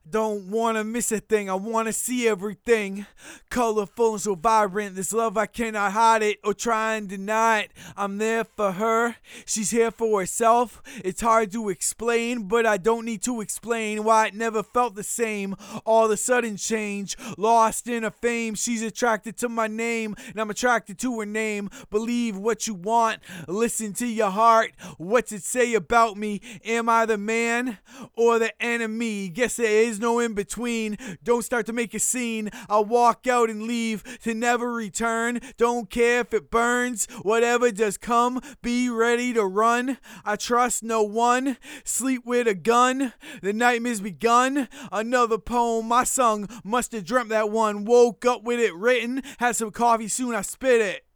Don't wanna miss a thing, I wanna see everything. Colorful and so vibrant, this love I cannot hide it or try and deny it. I'm there for her, she's here for herself. It's hard to explain, but I don't need to explain why it never felt the same. All of a sudden change, lost in her fame. She's attracted to my name, and I'm attracted to her name. Believe what you want, listen to your heart. What's it say about me? Am I the man or the enemy? Guess there is no in between. Don't start to make a scene. I'll walk out and leave to never return. Don't care if it burns. Whatever does come, be ready to run. I trust no one. Sleep with a gun. The nightmare's begun. Another poem I sung. Must have dreamt that one. Woke up with it written. Had some coffee, soon I spit it.